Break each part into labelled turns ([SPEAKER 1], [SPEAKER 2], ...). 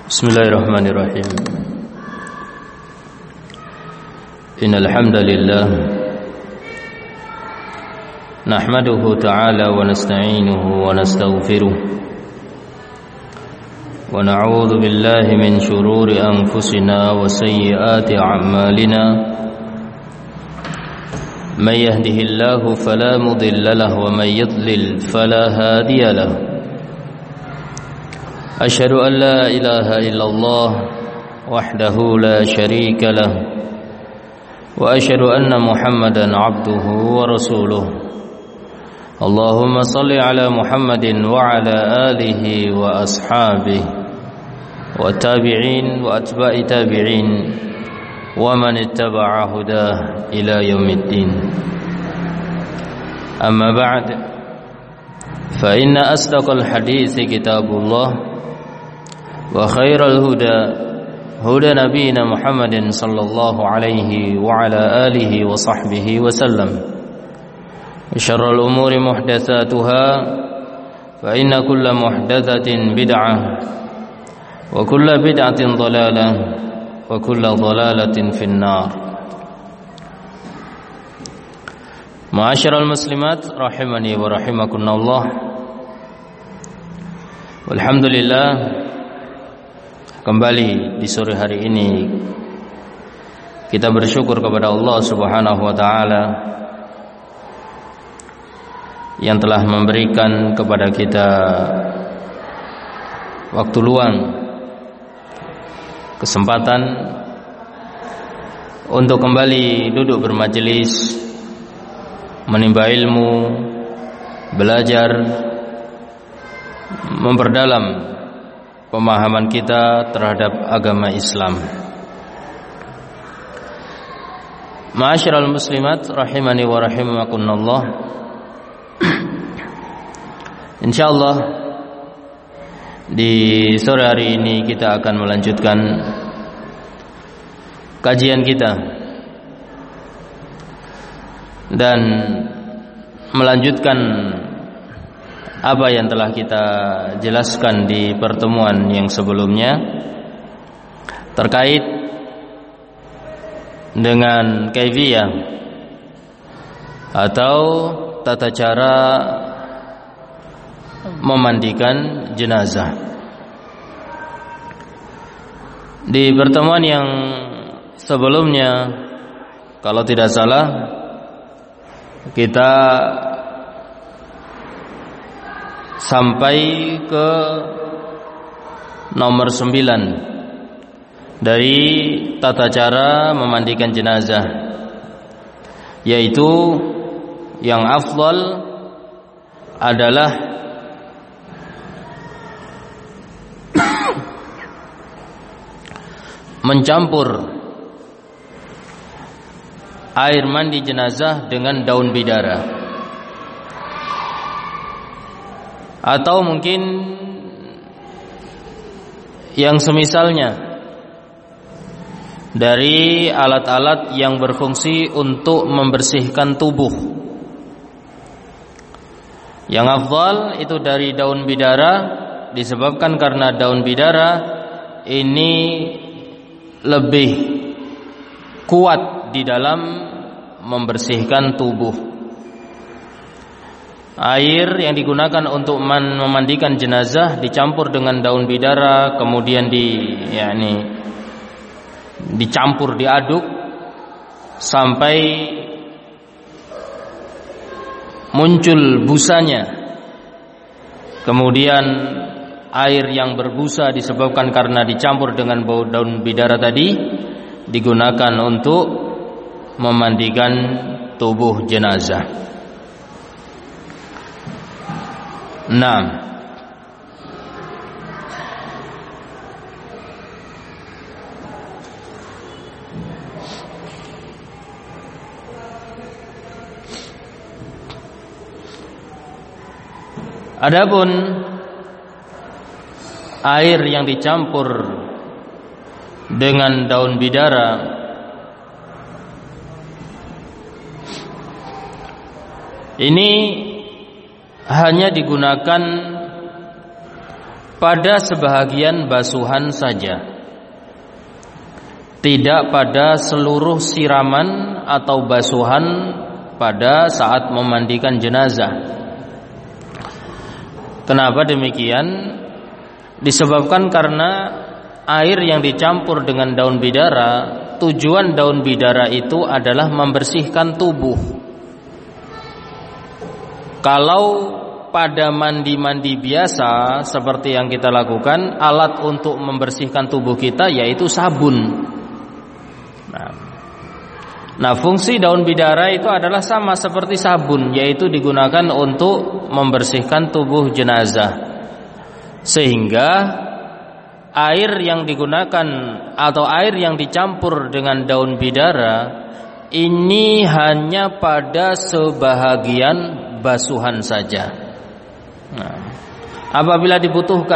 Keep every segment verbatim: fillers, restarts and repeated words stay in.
[SPEAKER 1] Bismillahirrahmanirrahim. Innal hamdalillah nahmaduhu ta'ala wa nasta'inuhu wa nastaghfiruh wa na'udzu billahi min shururi anfusina wa sayyiati a'malina. May yahdihillahu fala mudilla lahu wa may yudlil fala hadiya lahu. أشهد أن لا إله إلا الله وحده لا شريك له وأشهد أن محمدا عبده ورسوله. اللهم صل على محمد وعلى آله وأصحابه والتابعين وأتباع تابعين ومن اتبع هداه إلى يوم الدين. أما بعد فإن أصدق الحديث كتاب الله وخير الهدى هدى نبينا محمد صلى الله عليه وعلى آله وصحبه وسلم. وشر الأمور محدثاتها فإن كل محدثة بدعة وكل بدعة ضلالة وكل ضلالة في النار. Ma'asyiral muslimat rahimani wa rahimakumullah. Alhamdulillah, kembali di sore hari ini kita bersyukur kepada Allah Subhanahu wa taala yang telah memberikan kepada kita waktu luang, kesempatan untuk kembali duduk bermajelis, menimba ilmu, belajar, memperdalam pemahaman kita terhadap agama Islam. Ma'asyiral muslimat rahimani wa rahimakumullah. Insyaallah di sore hari ini kita akan melanjutkan kajian kita dan melanjutkan apa yang telah kita jelaskan di pertemuan yang sebelumnya terkait dengan kaifiyah atau tata cara memandikan jenazah. Di pertemuan yang sebelumnya, kalau tidak salah, kita sampai ke nomor sembilan dari tata cara memandikan jenazah, yaitu yang afdal adalah mencampur air mandi jenazah dengan daun bidara, atau mungkin yang semisalnya dari alat-alat yang berfungsi untuk membersihkan tubuh. Yang afdal itu dari daun bidara, disebabkan karena daun bidara ini lebih kuat di dalam membersihkan tubuh. Air yang digunakan untuk memandikan jenazah dicampur dengan daun bidara, kemudian di yakni dicampur, diaduk sampai muncul busanya. Kemudian air yang berbusa disebabkan karena dicampur dengan bau daun bidara tadi digunakan untuk memandikan tubuh jenazah. Nah, adapun air yang dicampur dengan daun bidara ini hanya digunakan pada sebahagian basuhan saja, tidak pada seluruh siraman atau basuhan pada saat memandikan jenazah. Kenapa demikian? Disebabkan karena air yang dicampur dengan daun bidara, tujuan daun bidara itu adalah membersihkan tubuh. Kalau pada mandi-mandi biasa seperti yang kita lakukan, alat untuk membersihkan tubuh kita yaitu sabun. Nah, nah fungsi daun bidara itu adalah sama seperti sabun, yaitu digunakan untuk membersihkan tubuh jenazah. Sehingga air yang digunakan atau air yang dicampur dengan daun bidara ini hanya pada sebahagian basuhan saja. Nah, apabila dibutuhkan,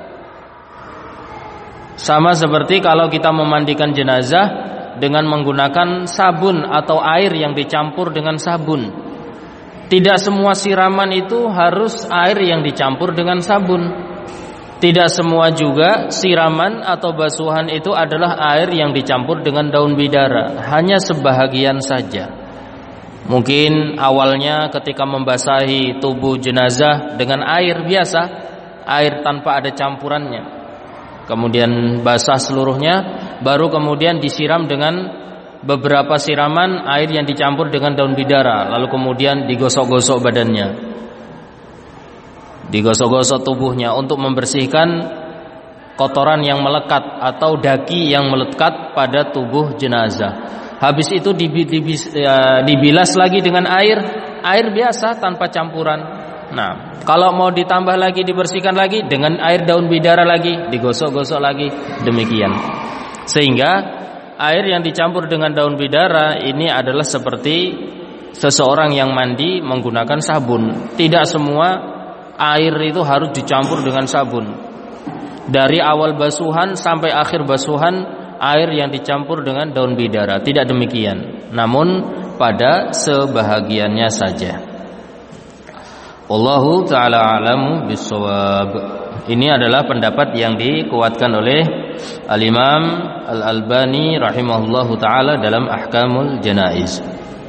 [SPEAKER 1] sama seperti kalau kita memandikan jenazah dengan menggunakan sabun atau air yang dicampur dengan sabun. Tidak semua siraman itu harus air yang dicampur dengan sabun. Tidak semua juga siraman atau basuhan itu adalah air yang dicampur dengan daun bidara. Hanya sebahagian saja. Mungkin awalnya ketika membasahi tubuh jenazah dengan air biasa, air tanpa ada campurannya, kemudian basah seluruhnya, baru kemudian disiram dengan beberapa siraman air yang dicampur dengan daun bidara, lalu kemudian digosok-gosok badannya, digosok-gosok tubuhnya untuk membersihkan kotoran yang melekat atau daki yang melekat pada tubuh jenazah. Habis itu dibilas lagi dengan air, air biasa tanpa campuran. Nah, kalau mau ditambah lagi, dibersihkan lagi dengan air daun bidara lagi, digosok-gosok lagi, demikian. Sehingga air yang dicampur dengan daun bidara ini adalah seperti seseorang yang mandi menggunakan sabun. Tidak semua air itu harus dicampur dengan sabun. Dari awal basuhan sampai akhir basuhan, air yang dicampur dengan daun bidara, tidak demikian, namun pada sebahagiannya saja. Wallahu ta'ala a'lamu bissawab. Ini adalah pendapat yang dikuatkan oleh Al-Imam Al-Albani rahimahullahu ta'ala dalam Ahkamul Janaiz.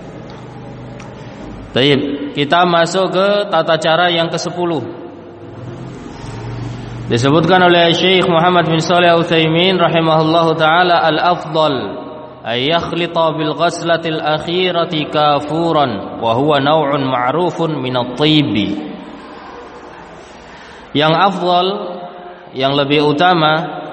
[SPEAKER 1] Baik, kita masuk ke tata cara yang kesepuluh. Disebutkan oleh Syekh Muhammad bin Shalih Al-Utsaimin rahimahullahu taala, al-afdal ay yakhlita bil ghaslatil akhirati kafuran wa huwa naw'un ma'rufun min at-thib. Yang afdal, yang lebih utama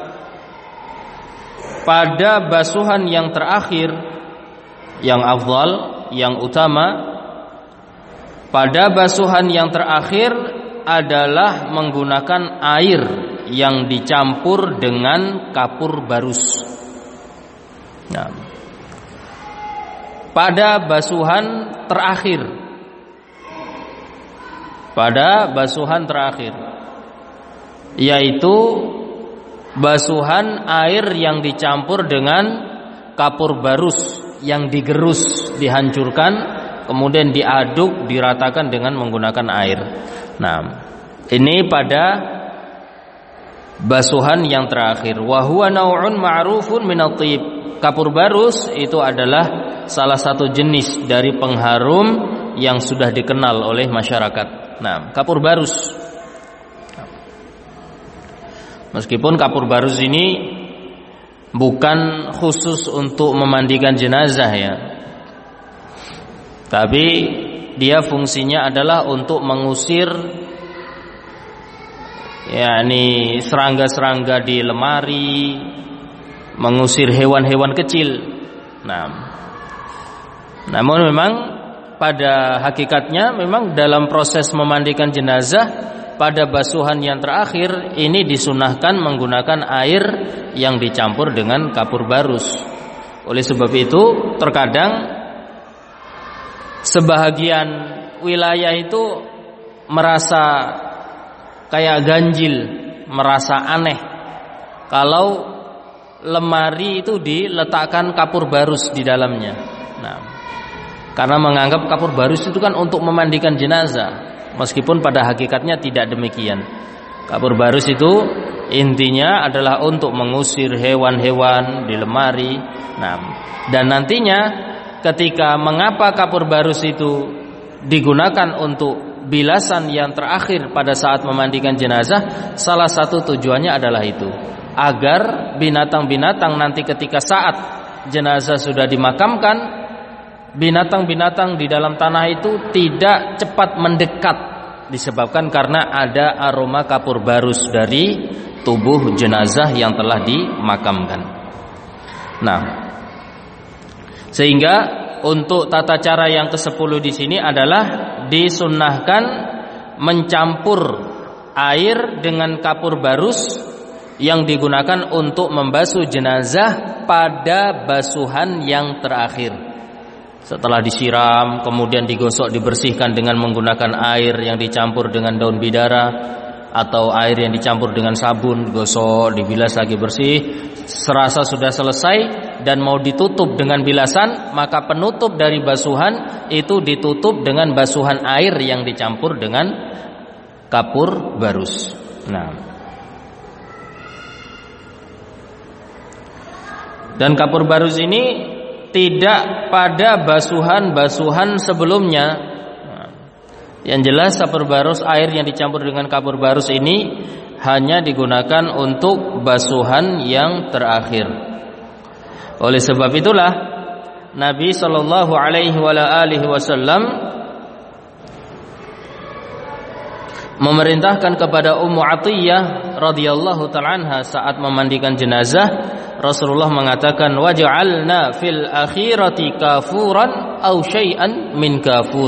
[SPEAKER 1] pada basuhan yang terakhir, yang afdal, yang utama pada basuhan yang terakhir adalah menggunakan air yang dicampur dengan kapur barus. Nah, pada basuhan terakhir, pada basuhan terakhir, yaitu basuhan air yang dicampur dengan kapur barus yang digerus, dihancurkan, kemudian diaduk, diratakan dengan menggunakan air. Nah, ini pada basuhan yang terakhir. Wa huwa naw'un ma'rufun min at-thib. Kapur barus itu adalah salah satu jenis dari pengharum yang sudah dikenal oleh masyarakat. Nah, kapur barus. Meskipun kapur barus ini bukan khusus untuk memandikan jenazah ya, tapi dia fungsinya adalah untuk mengusir yakni serangga-serangga di lemari, mengusir hewan-hewan kecil. Nah, namun memang pada hakikatnya memang dalam proses memandikan jenazah pada basuhan yang terakhir ini disunahkan menggunakan air yang dicampur dengan kapur barus. Oleh sebab itu terkadang sebahagian wilayah itu merasa kayak ganjil, merasa aneh kalau lemari itu diletakkan kapur barus di dalamnya. Nah, karena menganggap kapur barus itu kan untuk memandikan jenazah, meskipun pada hakikatnya tidak demikian. Kapur barus itu intinya adalah untuk mengusir hewan-hewan di lemari. Nah, dan nantinya ketika mengapa kapur barus itu digunakan untuk bilasan yang terakhir pada saat memandikan jenazah, salah satu tujuannya adalah itu, agar binatang-binatang nanti ketika saat jenazah sudah dimakamkan, binatang-binatang di dalam tanah itu tidak cepat mendekat, disebabkan karena ada aroma kapur barus dari tubuh jenazah yang telah dimakamkan. Nah, sehingga untuk tata cara yang kesepuluh di sini adalah disunnahkan mencampur air dengan kapur barus yang digunakan untuk membasuh jenazah pada basuhan yang terakhir. Setelah disiram, kemudian digosok, dibersihkan dengan menggunakan air yang dicampur dengan daun bidara atau air yang dicampur dengan sabun, gosok, dibilas lagi bersih. Serasa sudah selesai dan mau ditutup dengan bilasan, maka penutup dari basuhan itu ditutup dengan basuhan air yang dicampur dengan kapur barus. Nah, dan kapur barus ini tidak pada basuhan-basuhan sebelumnya. Nah, yang jelas kapur barus, air yang dicampur dengan kapur barus ini hanya digunakan untuk basuhan yang terakhir. Oleh sebab itulah Nabi sallallahu alaihi wasallam memerintahkan kepada Ummu Athiyyah radhiyallahu ta'ala anha saat memandikan jenazah. Rasulullah mengatakan, waj'alna fil akhirati kafuran aw syai'an min kafur.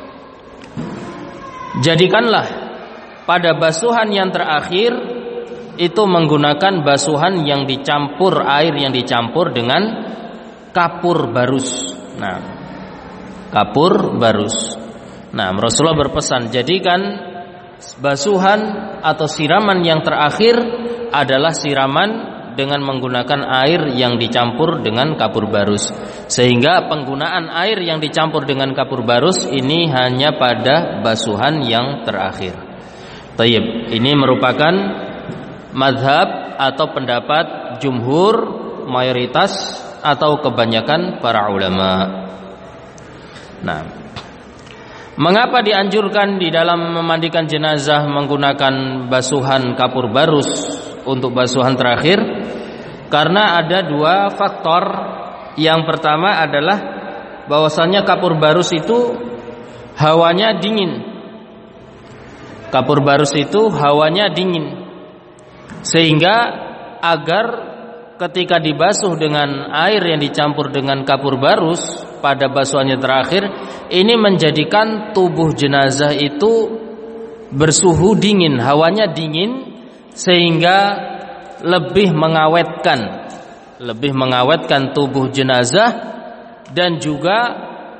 [SPEAKER 1] Jadikanlah pada basuhan yang terakhir itu menggunakan basuhan yang dicampur, air yang dicampur dengan kapur barus. Nah, kapur barus. Nah, Rasulullah berpesan, jadikan basuhan atau siraman yang terakhir adalah siraman dengan menggunakan air yang dicampur dengan kapur barus, sehingga penggunaan air yang dicampur dengan kapur barus ini hanya pada basuhan yang terakhir. Tayyib, ini merupakan mazhab atau pendapat jumhur, mayoritas atau kebanyakan para ulama. Nah, mengapa dianjurkan di dalam memandikan jenazah menggunakan basuhan kapur barus untuk basuhan terakhir? Karena ada dua faktor. Yang pertama adalah bahwasannya kapur barus itu hawanya dingin. Kapur barus itu hawanya dingin, sehingga agar ketika dibasuh dengan air yang dicampur dengan kapur barus pada basuhannya terakhir, ini menjadikan tubuh jenazah itu bersuhu dingin, hawanya dingin, sehingga lebih mengawetkan lebih mengawetkan tubuh jenazah dan juga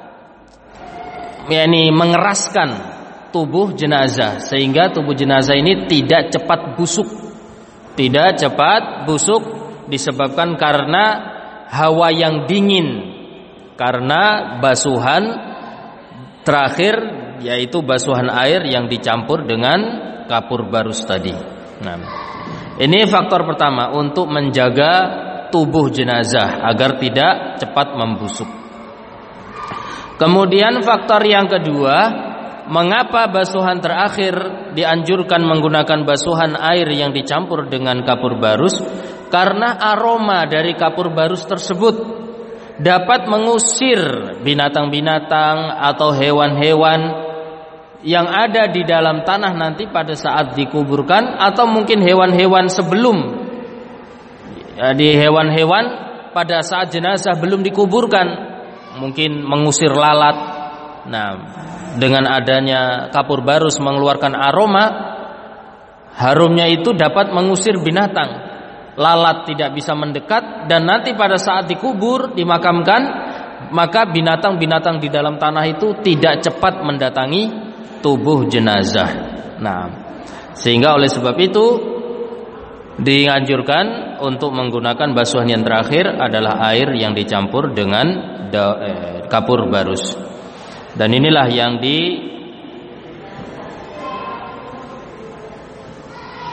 [SPEAKER 1] yakni mengeraskan tubuh jenazah, sehingga tubuh jenazah ini tidak cepat busuk. Tidak cepat busuk disebabkan karena hawa yang dingin, karena basuhan terakhir yaitu basuhan air yang dicampur dengan kapur barus tadi. Nah, ini faktor pertama untuk menjaga tubuh jenazah agar tidak cepat membusuk. Kemudian faktor yang kedua, mengapa basuhan terakhir dianjurkan menggunakan basuhan air yang dicampur dengan kapur barus? Karena aroma dari kapur barus tersebut dapat mengusir binatang-binatang atau hewan-hewan yang ada di dalam tanah nanti pada saat dikuburkan, atau mungkin hewan-hewan sebelum, di hewan-hewan pada saat jenazah belum dikuburkan, mungkin mengusir lalat. Nah, dengan adanya kapur barus mengeluarkan aroma, harumnya itu dapat mengusir binatang, lalat tidak bisa mendekat, dan nanti pada saat dikubur, dimakamkan, maka binatang-binatang di dalam tanah itu tidak cepat mendatangi tubuh jenazah. Nah, sehingga oleh sebab itu dianjurkan untuk menggunakan basuhan yang terakhir adalah air yang dicampur dengan da, eh, kapur barus. Dan inilah yang di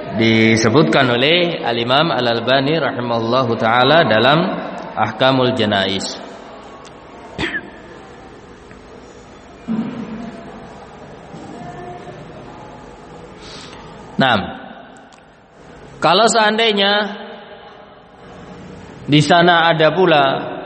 [SPEAKER 1] disebutkan oleh Al-Imam Al-Albani rahimahullahu taala dalam Ahkamul Janaiz. Nah, kalau seandainya di sana ada pula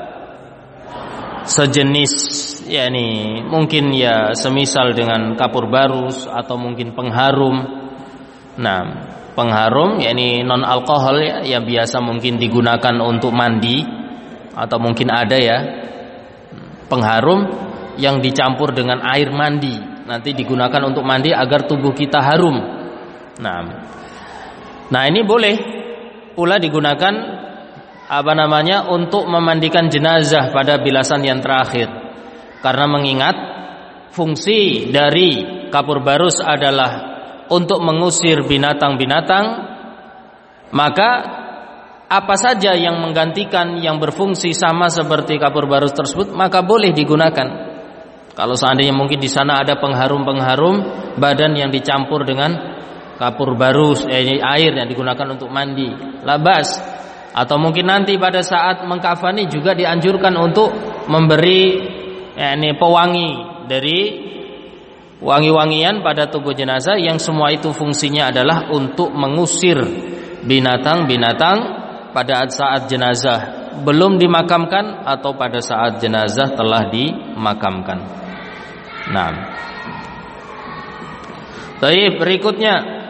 [SPEAKER 1] sejenis, yakni mungkin ya semisal dengan kapur barus atau mungkin pengharum. Nah, pengharum yakni non alkohol ya, yang biasa mungkin digunakan untuk mandi, atau mungkin ada ya pengharum yang dicampur dengan air mandi, nanti digunakan untuk mandi agar tubuh kita harum. Nah, nah ini boleh pula digunakan apa namanya untuk memandikan jenazah pada bilasan yang terakhir, karena mengingat fungsi dari kapur barus adalah untuk mengusir binatang-binatang, maka apa saja yang menggantikan yang berfungsi sama seperti kapur barus tersebut maka boleh digunakan. Kalau seandainya mungkin di sana ada pengharum-pengharum badan yang dicampur dengan kapur barus, eh, air yang digunakan untuk mandi, labas. Atau mungkin nanti pada saat mengkafani juga dianjurkan untuk memberi ya, ini pewangi dari wangi-wangian pada tubuh jenazah, yang semua itu fungsinya adalah untuk mengusir binatang-binatang pada saat jenazah belum dimakamkan atau pada saat jenazah telah dimakamkan. Nah, baik, berikutnya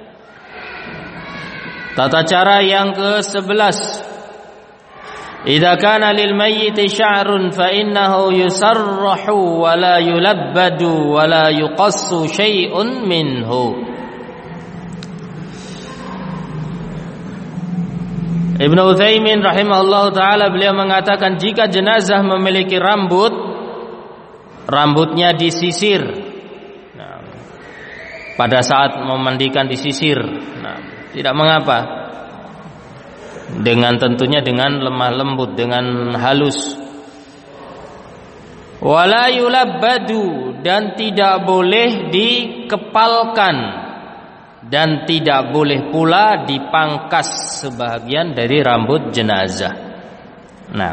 [SPEAKER 1] tata cara yang ke sebelas. Idza kana lil mayyit sya'run fa innahu yusarrahu wa la yulabbadu wa la yuqassu syai'un minhu. Ibnu Utsaimin rahimahullahu taala beliau mengatakan, jika jenazah memiliki rambut, rambutnya disisir. Nah, pada saat memandikan disisir. Nah, tidak mengapa, dengan tentunya dengan lemah lembut, dengan halus. Wala yulabbadu, dan tidak boleh dikepalkan, dan tidak boleh pula dipangkas sebahagian dari rambut jenazah. Nah,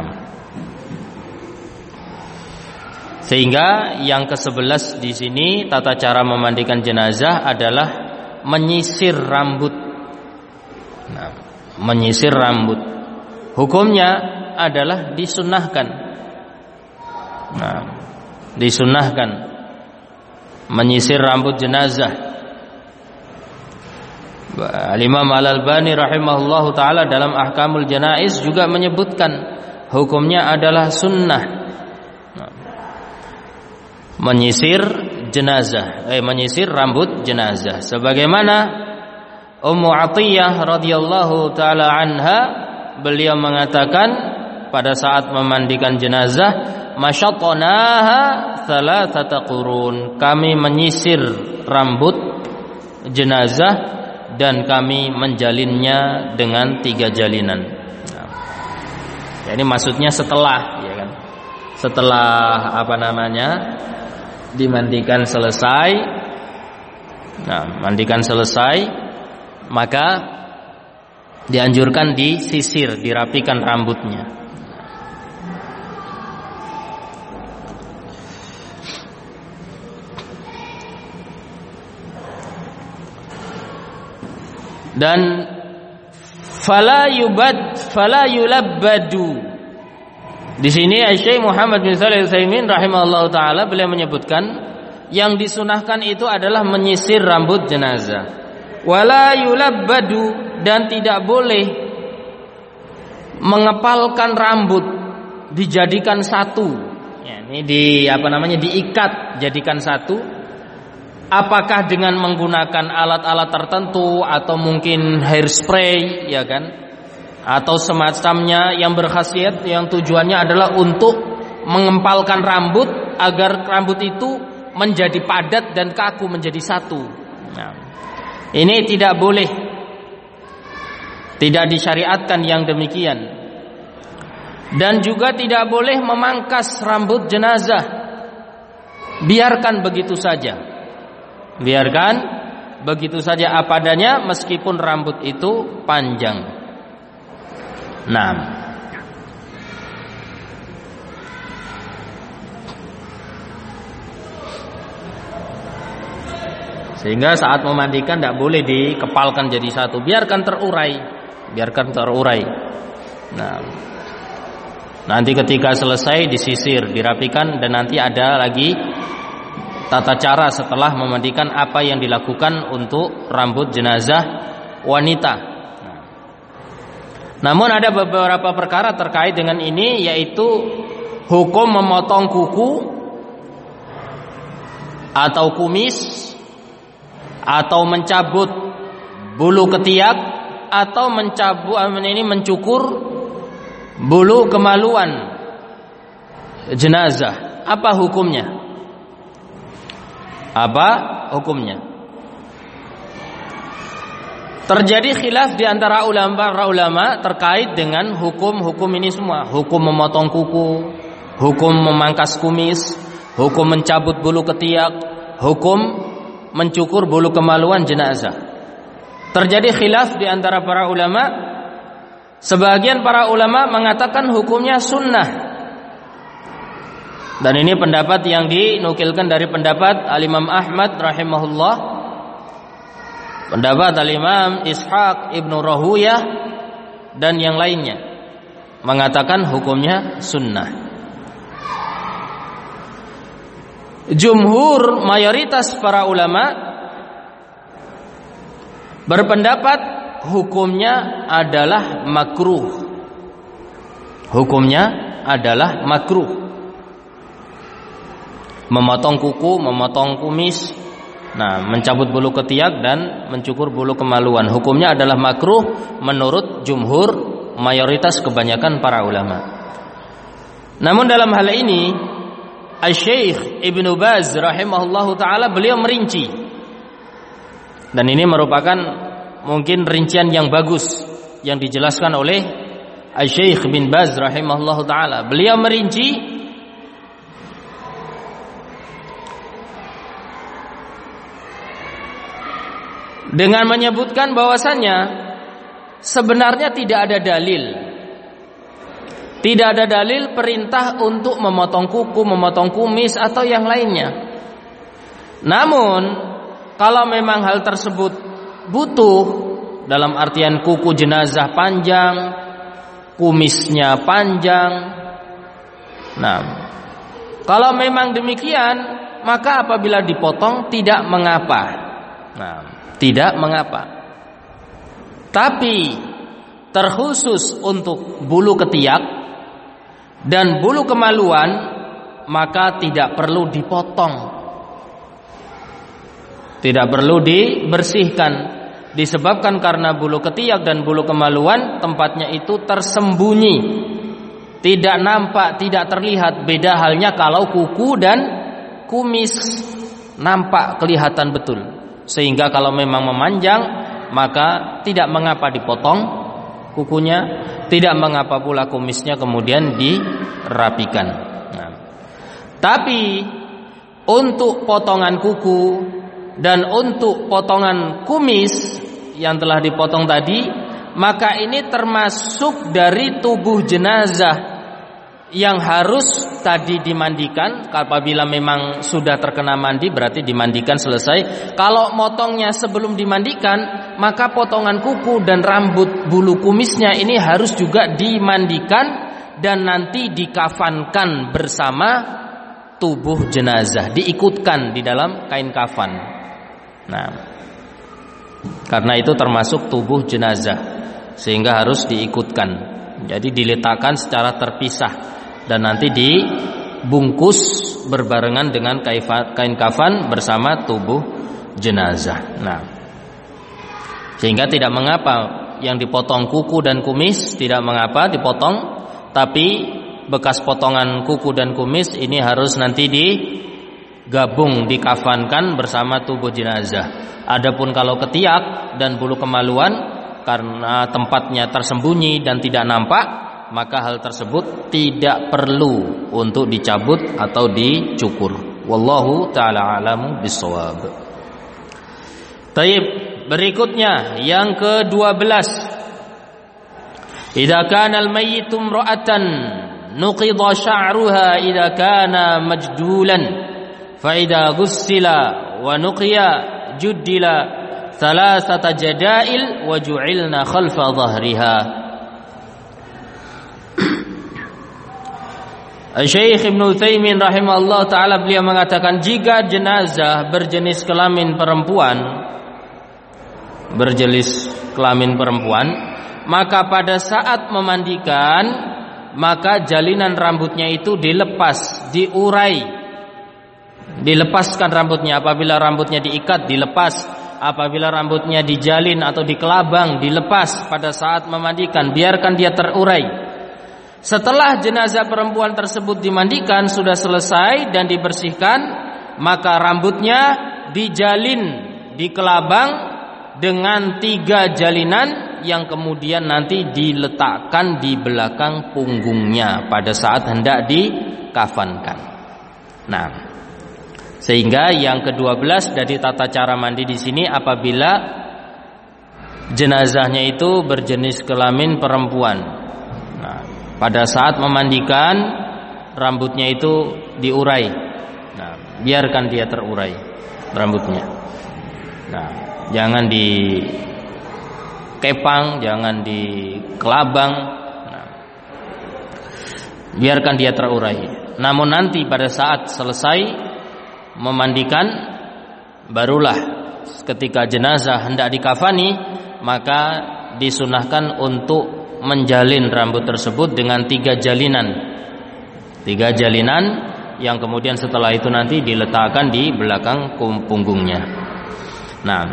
[SPEAKER 1] sehingga yang kesebelas di sini tata cara memandikan jenazah adalah menyisir rambut. Nah, menyisir rambut hukumnya adalah disunnahkan. Nah, disunnahkan menyisir rambut jenazah. Al-Imam Al-Albani rahimahullahu taala dalam Ahkamul Janaiz juga menyebutkan hukumnya adalah sunnah. Nah, menyisir jenazah, eh menyisir rambut jenazah, sebagaimana Ummu Atiyah radhiyallahu taala anha, beliau mengatakan pada saat memandikan jenazah, masyattanaha thalathata qurun, kami menyisir rambut jenazah dan kami menjalinnya dengan tiga jalinan. Nah, ya ini maksudnya setelah, ya kan, setelah apa namanya dimandikan selesai. Nah, mandikan selesai, maka dianjurkan disisir, dirapikan rambutnya. Dan fala yubad fala yulabbadu. Di sini Syekh Muhammad bin Shalih Al-Utsaimin rahimahullahu taala beliau menyebutkan yang disunahkan itu adalah menyisir rambut jenazah. Wala yulabbadu, dan tidak boleh mengepalkan rambut, dijadikan satu. Ya, ini di apa namanya diikat, jadikan satu. Apakah dengan menggunakan alat-alat tertentu atau mungkin hairspray, ya kan? Atau semacamnya yang berkhasiat, yang tujuannya adalah untuk mengempalkan rambut agar rambut itu menjadi padat dan kaku menjadi satu. Nah, ini tidak boleh, tidak disyariatkan yang demikian. Dan juga tidak boleh memangkas rambut jenazah, biarkan begitu saja. Biarkan begitu saja apa adanya meskipun rambut itu panjang. Nah, sehingga saat memandikan tidak boleh dikepalkan jadi satu, biarkan terurai, biarkan terurai. Nah, nanti ketika selesai disisir, dirapikan, dan nanti ada lagi tata cara setelah memandikan apa yang dilakukan untuk rambut jenazah wanita. Nah, namun ada beberapa perkara terkait dengan ini, yaitu hukum memotong kuku atau kumis, atau mencabut bulu ketiak, atau mencabut ini mencukur bulu kemaluan jenazah. Apa hukumnya? Apa hukumnya? Terjadi khilaf di antara ulama para ulama terkait dengan hukum-hukum ini semua. Hukum memotong kuku, hukum memangkas kumis, hukum mencabut bulu ketiak, hukum mencukur bulu kemaluan jenazah. Terjadi khilaf di antara para ulama. Sebagian para ulama mengatakan hukumnya sunnah, dan ini pendapat yang dinukilkan dari pendapat Al-Imam Ahmad rahimahullah, pendapat Al-Imam Ishaq Ibnu Rahuyah, dan yang lainnya mengatakan hukumnya sunnah. Jumhur, mayoritas para ulama berpendapat hukumnya adalah makruh. Hukumnya adalah makruh. Memotong kuku, memotong kumis, nah, mencabut bulu ketiak dan mencukur bulu kemaluan, hukumnya adalah makruh menurut jumhur, mayoritas kebanyakan para ulama. Namun dalam hal ini Asy-Syaikh Ibnu Baz rahimahullahu taala beliau merinci, dan ini merupakan mungkin rincian yang bagus yang dijelaskan oleh Asy-Syaikh bin Baz rahimahullahu taala. Beliau merinci dengan menyebutkan bahwasannya sebenarnya tidak ada dalil, tidak ada dalil perintah untuk memotong kuku, memotong kumis atau yang lainnya. Namun kalau memang hal tersebut butuh, dalam artian kuku jenazah panjang, kumisnya panjang, nah, kalau memang demikian, maka apabila dipotong tidak mengapa. Nah, tidak mengapa. Tapi terkhusus untuk bulu ketiak dan bulu kemaluan, maka tidak perlu dipotong, tidak perlu dibersihkan, disebabkan karena bulu ketiak dan bulu kemaluan tempatnya itu tersembunyi, tidak nampak, tidak terlihat. Beda halnya kalau kuku dan kumis nampak, kelihatan betul, sehingga kalau memang memanjang maka tidak mengapa dipotong kukunya, tidak mengapa pula kumisnya kemudian dirapikan. Nah, tapi untuk potongan kuku dan untuk potongan kumis yang telah dipotong tadi, maka ini termasuk dari tubuh jenazah yang harus tadi dimandikan. Apabila memang sudah terkena mandi berarti dimandikan selesai. Kalau motongnya sebelum dimandikan, maka potongan kuku dan rambut bulu kumisnya ini harus juga dimandikan dan nanti dikafankan bersama tubuh jenazah, diikutkan di dalam kain kafan. Nah, karena itu termasuk tubuh jenazah, sehingga harus diikutkan. Jadi diletakkan secara terpisah dan nanti dibungkus berbarengan dengan kain kafan bersama tubuh jenazah. Nah, sehingga tidak mengapa yang dipotong kuku dan kumis, tidak mengapa dipotong, tapi bekas potongan kuku dan kumis ini harus nanti digabung, dikafankan bersama tubuh jenazah. Adapun kalau ketiak dan bulu kemaluan karena tempatnya tersembunyi dan tidak nampak, maka hal tersebut tidak perlu untuk dicabut atau dicukur. Wallahu ta'ala a'lamu bissawab. Taib, berikutnya yang kedua belas. Idza kana al-mayyitu imra'atan nuqidha sya'ruha idza kana majdulan fa idza ghussila wa nuqiya juddila thalathata jadail wa ju'ilna khalfa dhahriha. Syekh Ibnu Utsaimin rahimahullah taala beliau mengatakan, jika jenazah berjenis kelamin perempuan berjenis kelamin perempuan maka pada saat memandikan maka jalinan rambutnya itu dilepas, diurai, dilepaskan rambutnya. Apabila rambutnya diikat dilepas, apabila rambutnya dijalin atau dikelabang dilepas pada saat memandikan, biarkan dia terurai. Setelah jenazah perempuan tersebut dimandikan, sudah selesai dan dibersihkan, maka rambutnya dijalin, dikelabang dengan tiga jalinan yang kemudian nanti diletakkan di belakang punggungnya pada saat hendak dikafankan. Nah, sehingga yang kedua belas dari tata cara mandi di sini, apabila jenazahnya itu berjenis kelamin perempuan, nah, pada saat memandikan rambutnya itu diurai. Nah, biarkan dia terurai rambutnya. Nah, jangan dikepang, jangan dikelabang. Nah, biarkan dia terurai. Namun nanti pada saat selesai memandikan, barulah ketika jenazah hendak dikafani, maka disunahkan untuk menjalin rambut tersebut dengan tiga jalinan. Tiga jalinan yang kemudian setelah itu nanti diletakkan di belakang punggungnya. Nah,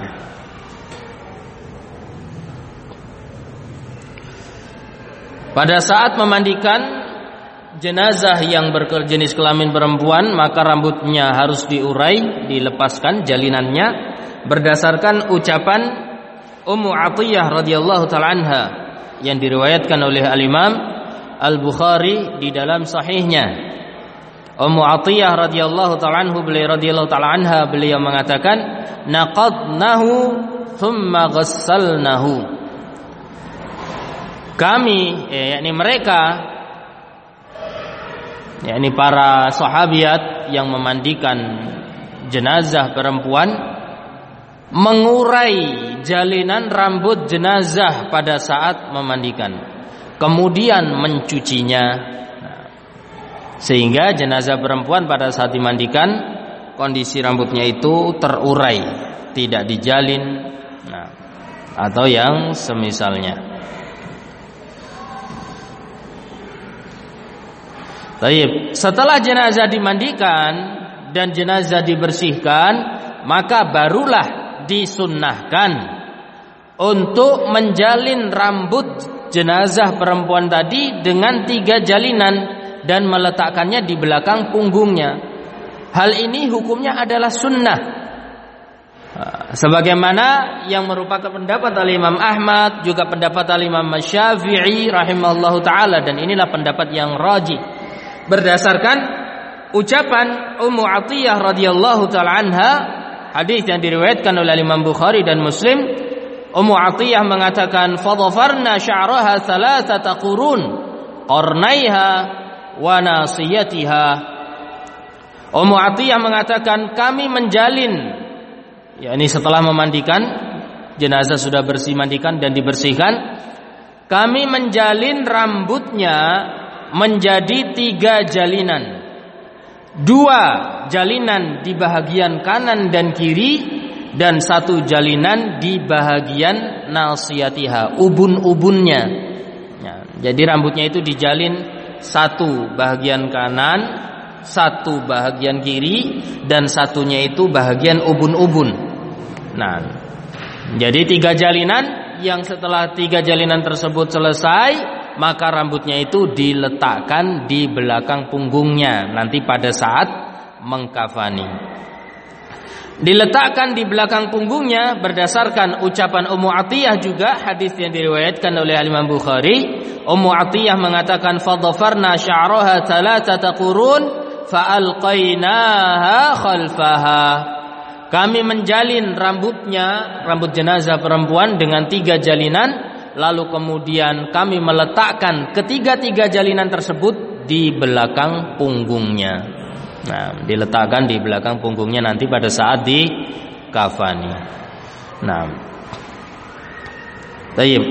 [SPEAKER 1] pada saat memandikan jenazah yang berjenis kelamin perempuan, maka rambutnya harus diurai, dilepaskan jalinannya berdasarkan ucapan Ummu Atiyah radhiyallahu taala anha yang diriwayatkan oleh Al-Imam Al-Bukhari di dalam sahihnya. Ummu Atiyah radhiyallahu taala anhu beliau radhiyallahu taala anha beliau mengatakan, naqadnahu thumma ghassalnahu. Kami, ya, yakni mereka, yakni para sahabiat yang memandikan jenazah perempuan, mengurai jalinan rambut jenazah pada saat memandikan, kemudian mencucinya. Sehingga jenazah perempuan pada saat dimandikan kondisi rambutnya itu terurai, tidak dijalin, nah, atau yang semisalnya. Baik, setelah jenazah dimandikan dan jenazah dibersihkan, maka barulah disunnahkan untuk menjalin rambut jenazah perempuan tadi dengan tiga jalinan dan meletakkannya di belakang punggungnya. Hal ini hukumnya adalah sunnah, sebagaimana yang merupakan pendapat Al-Imam Ahmad, juga pendapat Al-Imam Syafi'i rahimahullahu ta'ala, dan inilah pendapat yang rajih berdasarkan ucapan Ummu Atiyah radhiyallahu ta'ala anha, hadis yang diriwayatkan oleh Imam Bukhari dan Muslim. Ummu Atiyah mengatakan, fadhafarna sya'raha thalathata qurun qarnaiha wa nasiyatiha. Ummu Atiyah mengatakan, kami menjalin, yakni setelah memandikan jenazah, sudah bersih mandikan dan dibersihkan, kami menjalin rambutnya menjadi tiga jalinan. Dua jalinan di bahagian kanan dan kiri, dan satu jalinan di bahagian nasiyatiha, ubun-ubunnya. Ya, jadi rambutnya itu dijalin satu bahagian kanan, satu bahagian kiri, dan satunya itu bahagian ubun-ubun. Nah, jadi tiga jalinan, yang setelah tiga jalinan tersebut selesai, maka rambutnya itu diletakkan di belakang punggungnya nanti pada saat mengkafani. Diletakkan di belakang punggungnya berdasarkan ucapan Ummu Atiyah, juga hadis yang diriwayatkan oleh Imam Bukhari. Ummu Atiyah mengatakan, fadhafarna sya'raha thalathata qurun fa'alqainaha khalfaha. kami menjalin rambutnya, rambut jenazah perempuan dengan tiga jalinan, lalu kemudian kami meletakkan ketiga-tiga jalinan tersebut di belakang punggungnya. Nah, diletakkan di belakang punggungnya nanti pada saat di kafani. Nah, baik.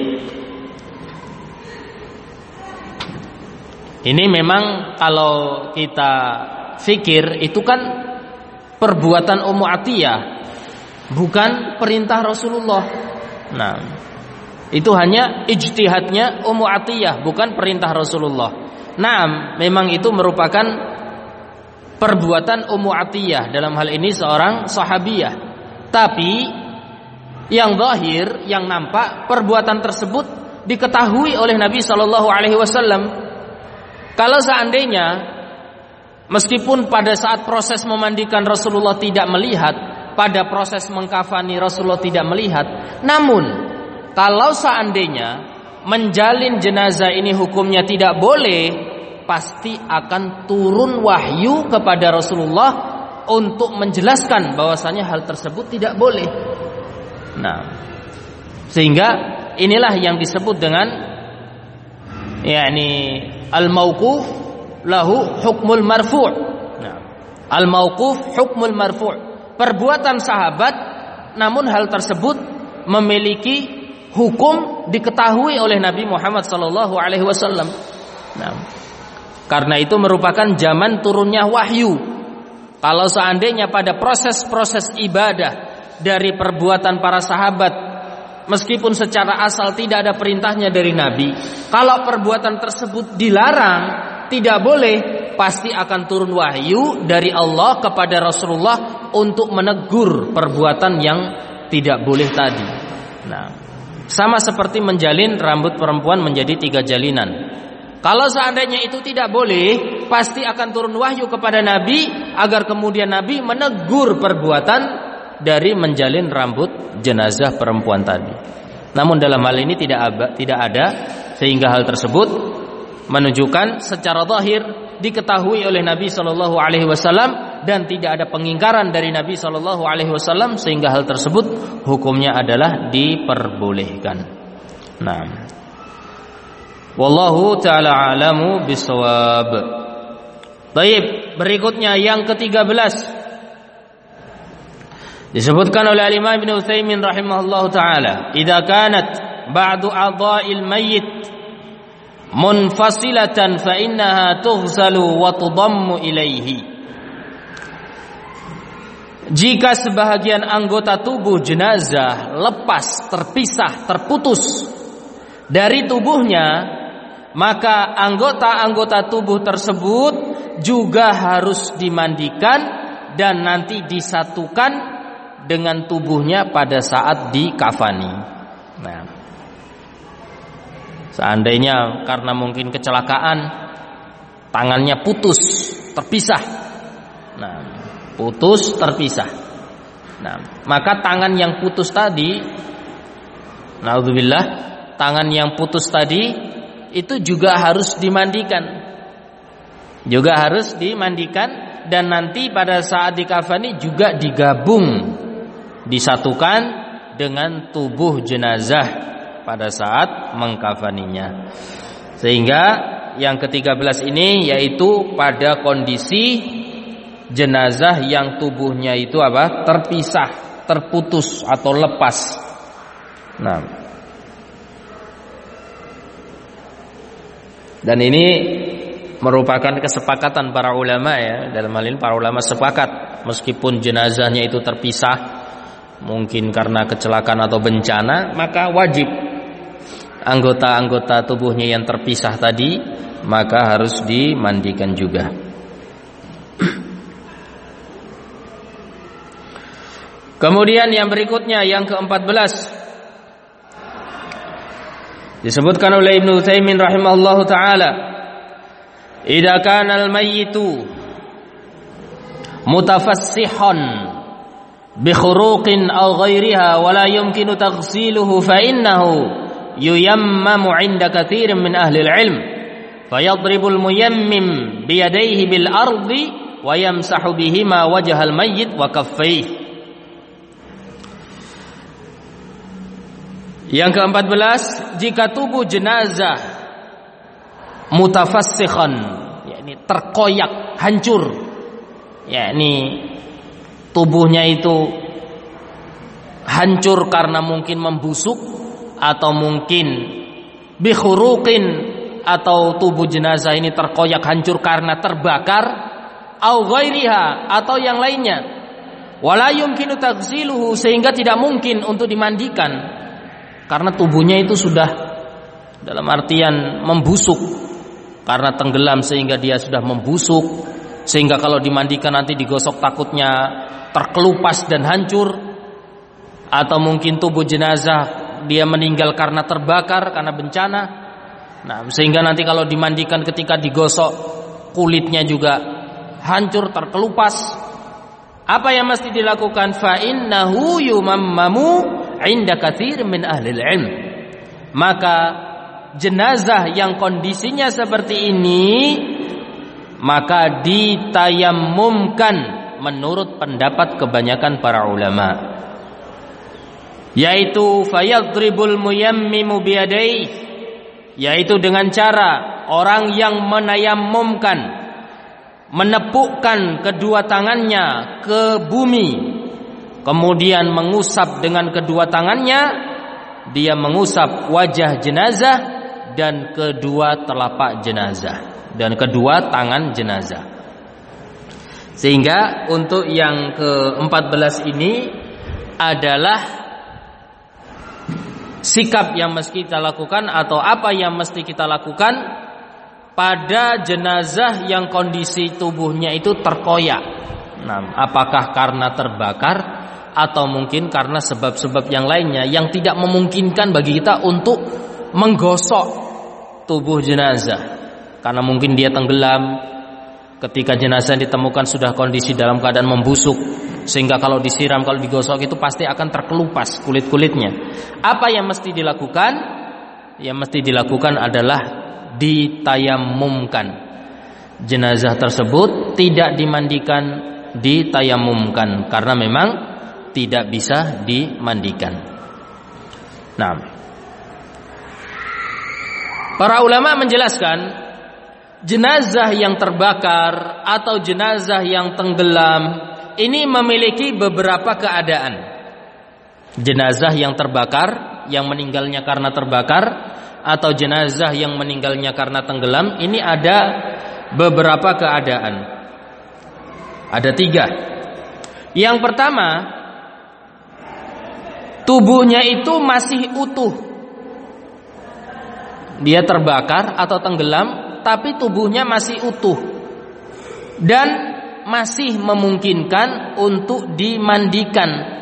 [SPEAKER 1] Ini memang kalau kita fikir itu kan perbuatan Ummu Atiyah, bukan perintah Rasulullah. Nah, itu hanya ijtihadnya Ummu Atiyah, bukan perintah Rasulullah. Nah, memang itu merupakan perbuatan Ummu Atiyah, dalam hal ini seorang sahabiyah. Tapi yang zahir, yang nampak, perbuatan tersebut diketahui oleh Nabi Shallallahu Alaihi Wasallam. Kalau seandainya meskipun pada saat proses memandikan Rasulullah tidak melihat, pada proses mengkafani Rasulullah tidak melihat, namun kalau seandainya menjalin jenazah ini hukumnya tidak boleh, pasti akan turun wahyu kepada Rasulullah untuk menjelaskan bahwasanya hal tersebut tidak boleh. Nah, sehingga inilah yang disebut dengan yakni al-mauquf lahu hukmul marfu'. Nah, al-mauquf hukmul marfu'. Perbuatan sahabat namun hal tersebut memiliki hukum diketahui oleh Nabi Muhammad sallallahu alaihi wasallam. Nah, karena itu merupakan zaman turunnya wahyu. Kalau seandainya pada proses-proses ibadah dari perbuatan para sahabat, meskipun secara asal tidak ada perintahnya dari Nabi, kalau perbuatan tersebut dilarang, tidak boleh, pasti akan turun wahyu dari Allah kepada Rasulullah untuk menegur perbuatan yang tidak boleh tadi. Nah, sama seperti menjalin rambut perempuan menjadi tiga jalinan. Kalau seandainya itu tidak boleh, pasti akan turun wahyu kepada Nabi agar kemudian Nabi menegur perbuatan dari menjalin rambut jenazah perempuan tadi. Namun dalam hal ini tidak ada, tidak ada sehingga hal tersebut menunjukkan secara zahir diketahui oleh Nabi Shallallahu Alaihi Wasallam dan tidak ada pengingkaran dari Nabi Shallallahu Alaihi Wasallam sehingga hal tersebut hukumnya adalah diperbolehkan. Nah, wallahu taala alamu bisawab. Baik, berikutnya yang ketiga belas. Disebutkan oleh Imam Ibnu Utsaimin rahimahullahu taala, "Idza kanat ba'du a'dha'il mayyit munfasilatan fa innaha tughsalu wa tudammu ilaihi." Jika sebahagian anggota tubuh jenazah lepas, terpisah, terputus dari tubuhnya, maka anggota-anggota tubuh tersebut juga harus dimandikan dan nanti disatukan dengan tubuhnya pada saat dikafani. Nah, seandainya karena mungkin kecelakaan tangannya putus, terpisah. Nah, putus terpisah. Nah, maka tangan yang putus tadi, naudzubillah, tangan yang putus tadi itu juga harus dimandikan. Juga harus dimandikan dan nanti pada saat dikafani juga digabung, disatukan dengan tubuh jenazah pada saat mengkafaninya. Sehingga yang ketiga belas ini yaitu pada kondisi jenazah yang tubuhnya itu apa? Terpisah, terputus atau lepas. Nah, dan ini merupakan kesepakatan para ulama ya. Dalam hal ini para ulama sepakat meskipun jenazahnya itu terpisah, mungkin karena kecelakaan atau bencana, maka wajib anggota-anggota tubuhnya yang terpisah tadi maka harus dimandikan juga. Kemudian yang berikutnya yang keempat belas disebutkan oleh Ibnu Utsaimin rahimahullahu taala, "Idza kana al-mayyitu mutafassihan بخروق أو غيرها ولا يمكن تغسيله فإنه ييمم عند كثير من أهل العلم فيضرب الميمم بيديه بالأرض ويمسح بهما وجه الميت وكفيه." Yang keempat belas, jika tubuh jenazah mutafassikhan, yakni terkoyak, hancur, yakni tubuhnya itu hancur karena mungkin membusuk atau mungkin bikhuruqin, atau tubuh jenazah ini terkoyak hancur karena terbakar, au ghairiha, atau yang lainnya, wala yumkinu taghsiluhu, sehingga tidak mungkin untuk dimandikan karena tubuhnya itu sudah dalam artian membusuk karena tenggelam, sehingga dia sudah membusuk, sehingga kalau dimandikan nanti digosok takutnya terkelupas dan hancur. Atau mungkin tubuh jenazah dia meninggal karena terbakar, karena bencana. Nah, sehingga nanti kalau dimandikan ketika digosok kulitnya juga hancur, terkelupas. Apa yang mesti dilakukan? Fa innahu yumammamu 'inda katsir min ahli ilm. Maka jenazah yang kondisinya seperti ini maka ditayammumkan menurut pendapat kebanyakan para ulama, yaitu fayadribul muyammimu biyadaihi, yaitu dengan cara orang yang menayammumkan menepukkan kedua tangannya ke bumi, kemudian mengusap dengan kedua tangannya, dia mengusap wajah jenazah dan kedua telapak jenazah dan kedua tangan jenazah. Sehingga untuk yang keempat belas ini adalah sikap yang mesti kita lakukan atau apa yang mesti kita lakukan pada jenazah yang kondisi tubuhnya itu terkoyak. Nah, apakah karena terbakar atau mungkin karena sebab-sebab yang lainnya yang tidak memungkinkan bagi kita untuk menggosok tubuh jenazah. Karena mungkin dia tenggelam ketika jenazah ditemukan sudah kondisi dalam keadaan membusuk, sehingga kalau disiram, kalau digosok itu pasti akan terkelupas kulit-kulitnya. Apa yang mesti dilakukan? Yang mesti dilakukan adalah ditayammumkan. Jenazah tersebut tidak dimandikan, ditayammumkan karena memang tidak bisa dimandikan. Nah, para ulama menjelaskan jenazah yang terbakar atau jenazah yang tenggelam ini memiliki beberapa keadaan. Jenazah yang terbakar, yang meninggalnya karena terbakar, atau jenazah yang meninggalnya karena tenggelam, ini ada beberapa keadaan. Ada tiga. Yang pertama, tubuhnya itu masih utuh. Dia terbakar atau tenggelam, tapi tubuhnya masih utuh dan masih memungkinkan untuk dimandikan.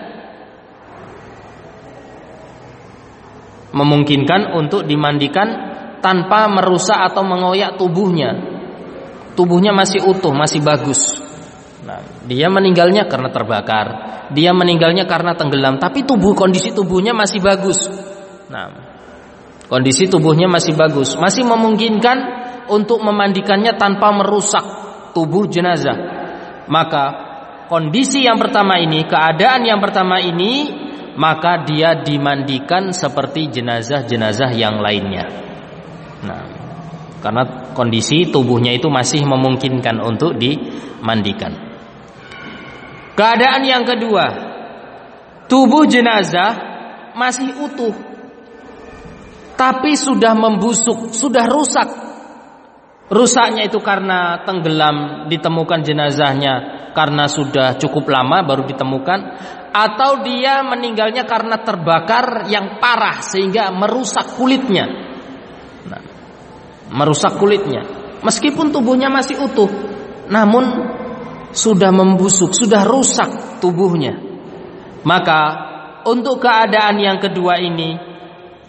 [SPEAKER 1] Memungkinkan untuk dimandikan tanpa merusak atau mengoyak tubuhnya. Tubuhnya masih utuh, masih bagus. Nah, dia meninggalnya karena terbakar, dia meninggalnya karena tenggelam, tapi tubuh kondisi tubuhnya masih bagus. Nah, kondisi tubuhnya masih bagus, masih memungkinkan untuk memandikannya tanpa merusak tubuh jenazah. Maka kondisi yang pertama ini, keadaan yang pertama ini, maka dia dimandikan seperti jenazah-jenazah yang lainnya. Nah, karena kondisi tubuhnya itu masih memungkinkan untuk dimandikan. Keadaan yang kedua, tubuh jenazah masih utuh, tapi sudah membusuk, sudah rusak. Rusaknya itu karena tenggelam, ditemukan jenazahnya karena sudah cukup lama baru ditemukan, atau dia meninggalnya karena terbakar yang parah sehingga merusak kulitnya. Nah, merusak kulitnya. Meskipun tubuhnya masih utuh, namun sudah membusuk, sudah rusak tubuhnya. Maka untuk keadaan yang kedua ini,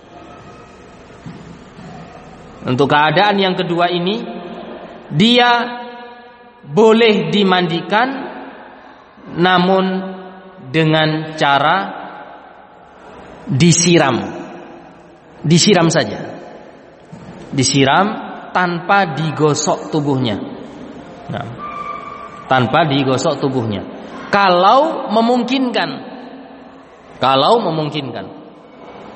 [SPEAKER 1] Untuk keadaan yang kedua ini, dia boleh dimandikan, namun dengan cara disiram. Disiram saja. Disiram tanpa digosok tubuhnya. Nah, tanpa digosok tubuhnya. Kalau memungkinkan. Kalau memungkinkan.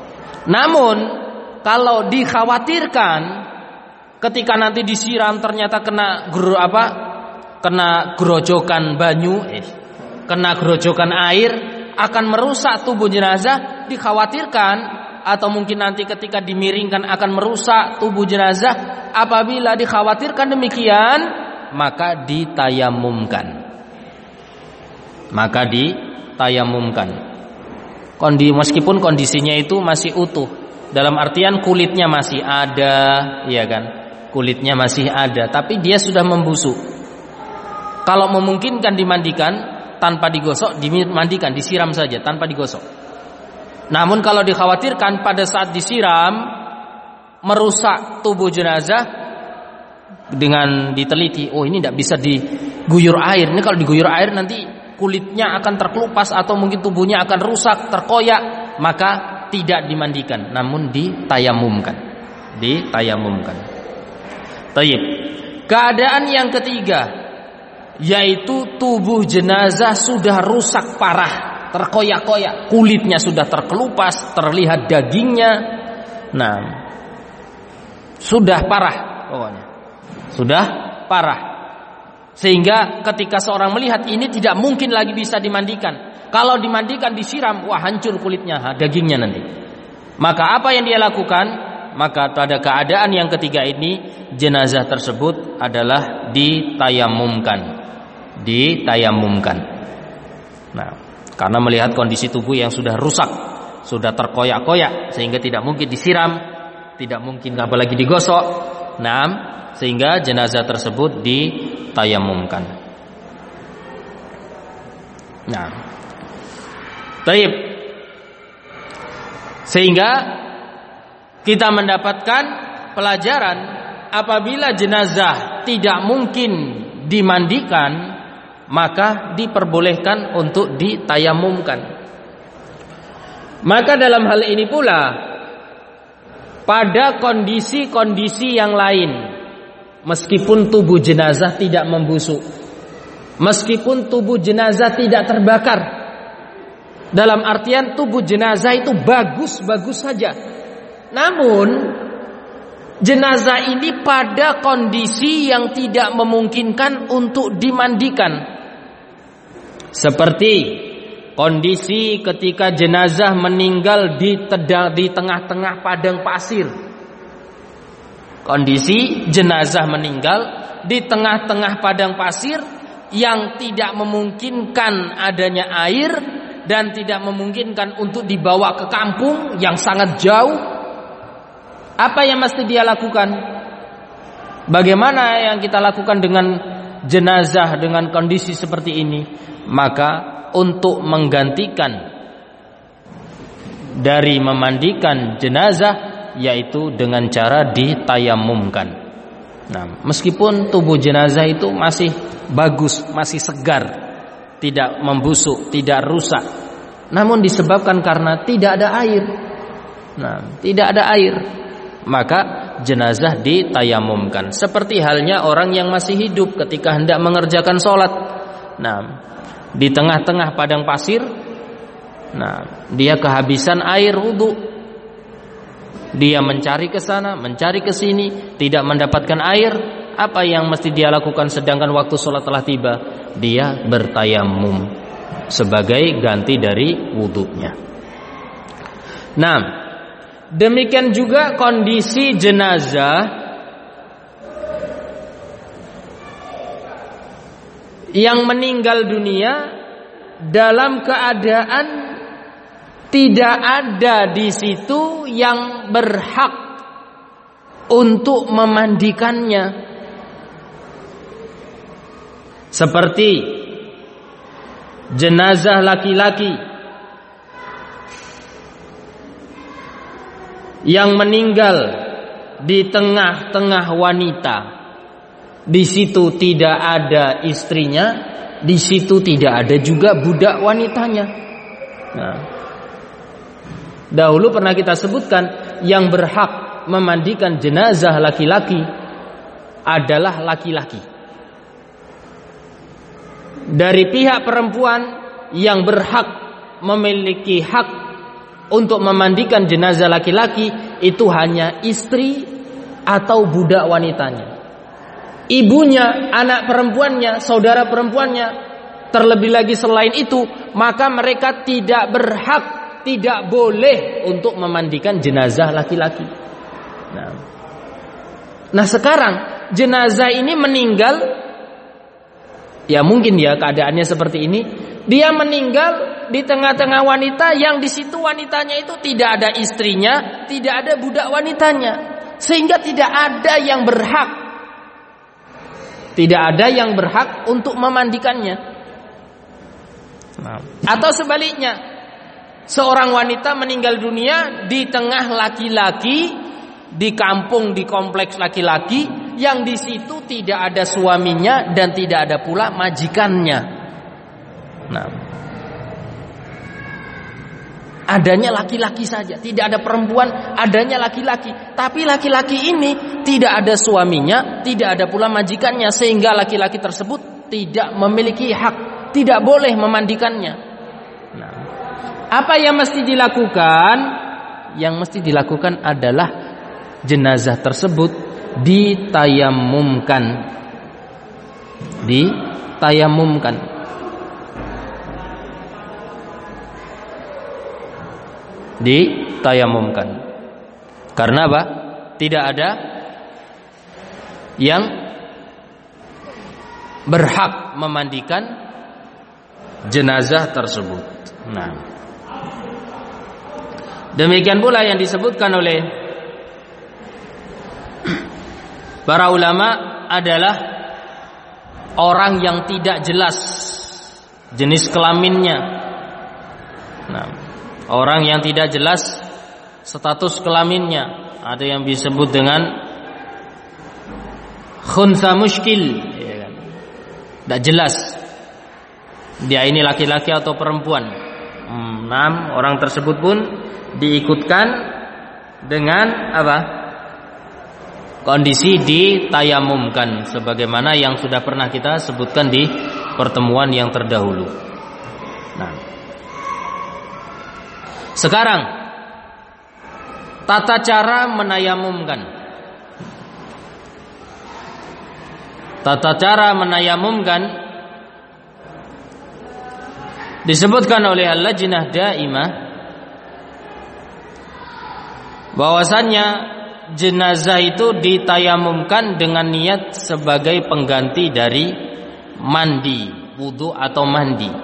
[SPEAKER 1] Namun kalau dikhawatirkan ketika nanti disiram ternyata kena gro, apa? Kena gerojokan banyu, eh, kena gerojokan air akan merusak tubuh jenazah, dikhawatirkan atau mungkin nanti ketika dimiringkan akan merusak tubuh jenazah. Apabila dikhawatirkan demikian, maka ditayamumkan. Maka ditayamumkan. Kondi, meskipun kondisinya itu masih utuh, dalam artian kulitnya masih ada, ya kan? Kulitnya masih ada, tapi dia sudah membusuk. Kalau memungkinkan dimandikan tanpa digosok, dimandikan, disiram saja tanpa digosok. Namun kalau dikhawatirkan pada saat disiram merusak tubuh jenazah, dengan diteliti, oh ini tidak bisa diguyur air. Ini kalau diguyur air nanti kulitnya akan terkelupas atau mungkin tubuhnya akan rusak, terkoyak, maka tidak dimandikan, namun ditayamumkan. Ditayamumkan. Tayyib. Keadaan yang ketiga, yaitu tubuh jenazah sudah rusak parah, terkoyak-koyak, kulitnya sudah terkelupas, terlihat dagingnya. Nah, sudah parah pokoknya. Sudah parah. Sehingga ketika seorang melihat ini tidak mungkin lagi bisa dimandikan. Kalau dimandikan, disiram, wah hancur kulitnya, dagingnya nanti. Maka apa yang dia lakukan? Maka pada keadaan yang ketiga ini, jenazah tersebut adalah ditayamumkan. Ditayamumkan. Nah, karena melihat kondisi tubuh yang sudah rusak, sudah terkoyak-koyak, sehingga tidak mungkin disiram, tidak mungkin apalagi digosok. Nah, sehingga jenazah tersebut ditayamumkan. Nah, taib. Sehingga kita mendapatkan pelajaran apabila jenazah tidak mungkin dimandikan, maka diperbolehkan untuk ditayamumkan. Maka dalam hal ini pula pada kondisi-kondisi yang lain, meskipun tubuh jenazah tidak membusuk, meskipun tubuh jenazah tidak terbakar, dalam artian tubuh jenazah itu bagus-bagus saja, namun jenazah ini pada kondisi yang tidak memungkinkan untuk dimandikan. Seperti kondisi ketika jenazah meninggal di, tedang, di tengah-tengah padang pasir. Kondisi jenazah meninggal di tengah-tengah padang pasir yang tidak memungkinkan adanya air dan tidak memungkinkan untuk dibawa ke kampung yang sangat jauh. Apa yang mesti dia lakukan? Bagaimana yang kita lakukan dengan jenazah dengan kondisi seperti ini? Maka untuk menggantikan dari memandikan jenazah, yaitu dengan cara ditayamumkan. Nah, meskipun tubuh jenazah itu masih bagus, masih segar, tidak membusuk, tidak rusak, namun disebabkan karena tidak ada air. Nah, tidak ada air, maka jenazah ditayamumkan. Seperti halnya orang yang masih hidup ketika hendak mengerjakan sholat. Nah, di tengah-tengah padang pasir, nah, dia kehabisan air wudu. Dia mencari ke sana, mencari ke sini, tidak mendapatkan air. Apa yang mesti dia lakukan sedangkan waktu sholat telah tiba? Dia bertayamum sebagai ganti dari wudunya. Nah, demikian juga kondisi jenazah yang meninggal dunia dalam keadaan tidak ada di situ yang berhak untuk memandikannya. Seperti jenazah laki-laki yang meninggal di tengah-tengah wanita. Di situ tidak ada istrinya, di situ tidak ada juga budak wanitanya. Nah, dahulu pernah kita sebutkan yang berhak memandikan jenazah laki-laki adalah laki-laki. Dari pihak perempuan yang berhak memiliki hak untuk memandikan jenazah laki-laki itu hanya istri atau budak wanitanya. Ibunya, anak perempuannya, saudara perempuannya, terlebih lagi selain itu, maka mereka tidak berhak, tidak boleh untuk memandikan jenazah laki-laki. Nah, nah sekarang jenazah ini meninggal, ya mungkin ya keadaannya seperti ini. Dia meninggal di tengah-tengah wanita yang di situ wanitanya itu tidak ada istrinya, tidak ada budak wanitanya, sehingga tidak ada yang berhak, tidak ada yang berhak untuk memandikannya. Atau sebaliknya, seorang wanita meninggal dunia di tengah laki-laki, di kampung, di kompleks laki-laki, yang di situ tidak ada suaminya dan tidak ada pula majikannya. Nah, adanya laki-laki saja, tidak ada perempuan, adanya laki-laki. Tapi laki-laki ini tidak ada suaminya, tidak ada pula majikannya, sehingga laki-laki tersebut tidak memiliki hak, tidak boleh memandikannya. Nah, apa yang mesti dilakukan? Yang mesti dilakukan adalah jenazah tersebut ditayamumkan, ditayamumkan. Ditayamumkan. Karena apa? Tidak ada yang berhak memandikan jenazah tersebut. Nah, demikian pula yang disebutkan oleh para ulama adalah orang yang tidak jelas jenis kelaminnya. Nah, orang yang tidak jelas status kelaminnya, ada yang disebut dengan khunsa muskil, ya kan? Tidak jelas dia ini laki-laki atau perempuan. Enam orang tersebut pun diikutkan dengan apa? Kondisi ditayamumkan, sebagaimana yang sudah pernah kita sebutkan di pertemuan yang terdahulu. Nah, sekarang tata cara menayamumkan. Tata cara menayamumkan disebutkan oleh Al-Lajnah Daimah bahwasannya jenazah itu ditayamumkan dengan niat sebagai pengganti dari mandi, wudu atau mandi.